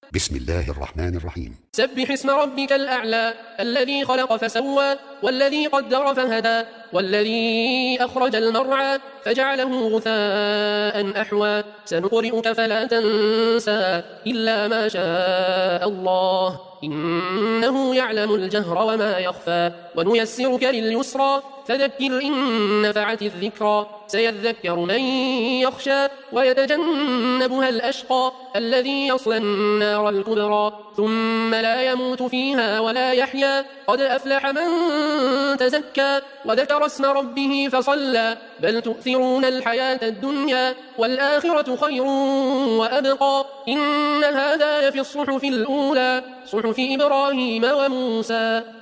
بسم الله الرحمن الرحيم. سبح اسم ربك الأعلى الذي خلق فسوى والذي قدر فهدى والذي أخرج المرعى فجعله غثاء أحوى سنقرئك فلا تنسى إلا ما شاء الله إنه يعلم الجهر وما يخفى ونيسرك لليسرى فذكر إن نفعت الذكرى سيذكر من يخشى ويتجنبها الأشقى الذي يصلى النار الكبرى ثم لا يموت فيها ولا يحيا قد أفلح من تزكى وذكر اسم ربه فصلى بل تؤثرون الحياة الدنيا والآخرة خير وأبقى إن هذا لفي الصحف الأولى صحف إبراهيم وموسى.